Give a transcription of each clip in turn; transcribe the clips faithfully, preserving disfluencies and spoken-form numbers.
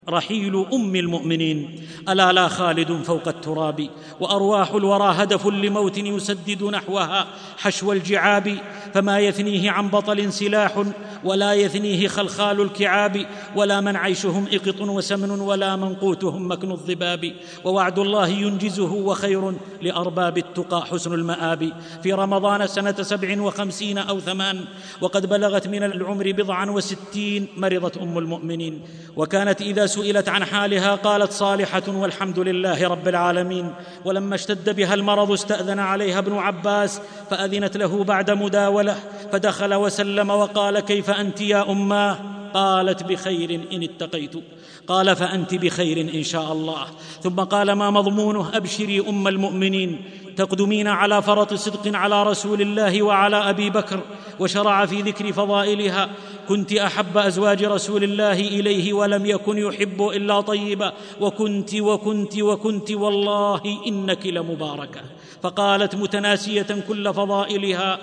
رحيل أم المؤمنين. ألا لا خالد فوق التراب، وأرواح الورى هدف لموت يسدد نحوها حشو الجعاب، فما يثنيه عن بطل سلاح، ولا يثنيه خلخال الكعاب، ولا من عيشهم إقط وسمن، ولا من قوتهم مكن الضباب. ووعد الله ينجزه، وخير لأرباب التقى حسن المآب. في رمضان سنة سبع وخمسين أو ثمان، وقد بلغت من العمر بضعا وستين، مرضت أم المؤمنين، وكانت إذا سئلت عن حالها قالت صالحة والحمد لله رب العالمين. ولما اشتد بها المرض استأذن عليها ابن عباس فأذنت له بعد مداولة، فدخل وسلم وقال: كيف أنت يا أماه؟ قالت: بخير إن اتقيت. قال: فأنت بخير إن شاء الله. ثم قال: ما مضمونه؟ أبشري أم المؤمنين، تقدمين على فرط صدق على رسول الله وعلى أبي بكر. وشرع في ذكر فضائلها: كنت أحب أزواج رسول الله إليه، ولم يكن يحب إلا طيبا، وكنت وكنت وكنت والله إنك لمباركة. فقالت متناسية كل فضائلها: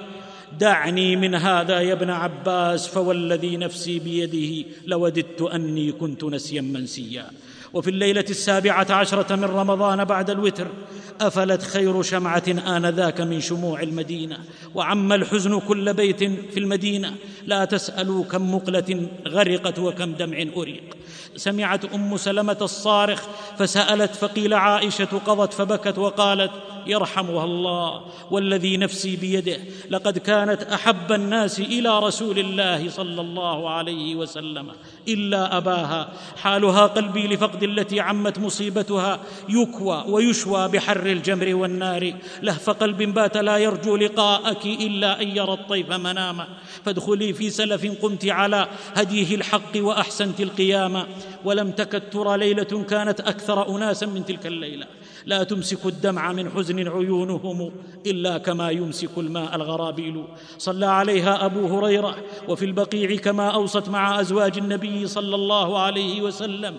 دعني من هذا يا ابن عباس، فوالذي نفسي بيده لوددت أني كنت نسيا منسيا. وفي الليلة السابعة عشرة من رمضان بعد الوتر أفلت خير شمعة آنذاك من شموع المدينة، وعم الحزن كل بيت في المدينة. لا تسألوا كم مقلة غرقت وكم دمع أريق. سمعت أم سلمة الصارخ فسألت، فقيل عائشة قضت، فبكت وقالت: يرحمها الله، والذي نفسي بيده لقد كانت أحب الناس إلى رسول الله صلى الله عليه وسلم إلا أباها. حالها قلبي لفقد التي عمت مصيبتها يكوى ويشوى بحر الجمر والنار. لهف قلب بات لا يرجو لقاءك إلا أن يرى الطيف مناما. فادخلي في سلف قمت على هديه الحق وأحسنت القيامة. ولم تكد ترى ليلة كانت أكثر أناسا من تلك الليلة. لا تمسك الدمع من حزن عيونهم إلا كما يمسك الماء الغرابيل. صلى عليها أبو هريرة وفي البقيع كما أوصت مع أزواج النبي صلى الله عليه وسلم،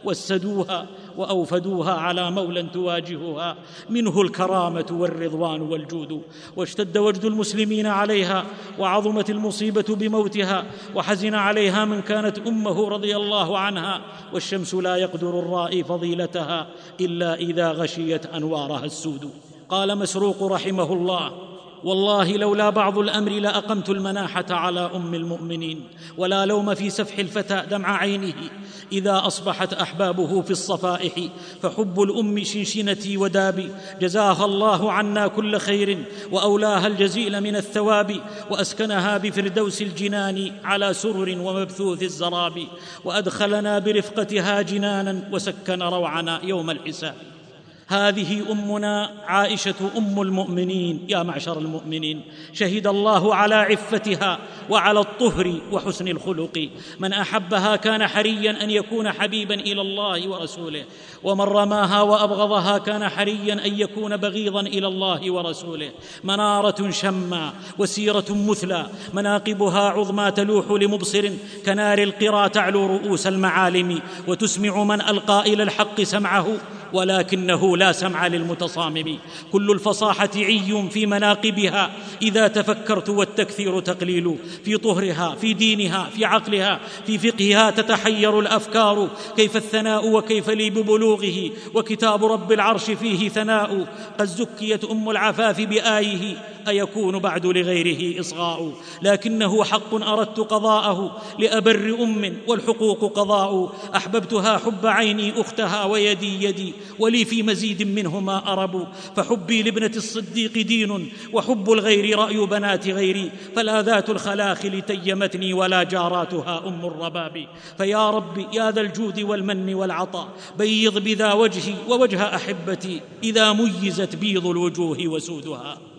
وسدوها وأوفدوها على مولى تواجهها منه الكرامة والرضوان والجود. واشتد وجد المسلمين عليها، وعظمت المصيبة بموتها، وحزن عليها من كانت أمه رضي الله عنها. والشمس لا يقدر الرائي فضيلتها إلا إذا غشيت أنوارها السود. قال مسروق رحمه الله: والله لولا بعض الأمر لأقمت المناحة على أم المؤمنين، ولا لوم في سفح الفتى دمع عينه إذا أصبحت أحبابه في الصفائح. فحب الأم شنشنتي ودابي، جزاها الله عنا كل خير، وأولاها الجزيل من الثواب، وأسكنها بفردوس الجنان على سرر ومبثوث الزراب، وأدخلنا برفقتها جنانا، وسكن روعنا يوم الحساب. هذه أمنا عائشة أم المؤمنين. يا معشر المؤمنين، شهد الله على عفتها وعلى الطهر وحسن الخلق. من أحبها كان حريا أن يكون حبيبا إلى الله ورسوله، ومن رماها وأبغضها كان حريا أن يكون بغيضا إلى الله ورسوله. منارة شمى وسيرة مثلى، مناقبها عظمى تلوح لمبصر، كنار القرى تعلو رؤوس المعالم، وتسمع من ألقى إلى الحق سمعه، ولكنه لا سمع للمتصامم. كل الفصاحة عي في مناقبها إذا تفكرت، والتكثير تقليل. في طهرها، في دينها، في عقلها، في فقهها تتحير الأفكار. كيف الثناء وكيف لي ببلوغه، وكتاب رب العرش فيه ثناء. قد زكيت أم العفاف بآيه، أيكون بعد لغيره إصغاء. لكنه حق أردت قضاءه لأبر أم، والحقوق قضاء. أحببتها حب عيني أختها، ويدي يدي، ولي في مزيد منهما أرب. فحبي لابنة الصديق دين، وحب الغير رأي بنات غيري. فلا ذات الخلاخل تيمتني، ولا جاراتها أم الرباب. فيا ربي يا ذا الجود والمن والعطاء، بيض بذا وجهي ووجه أحبتي، إذا ميزت بيض الوجوه وسودها.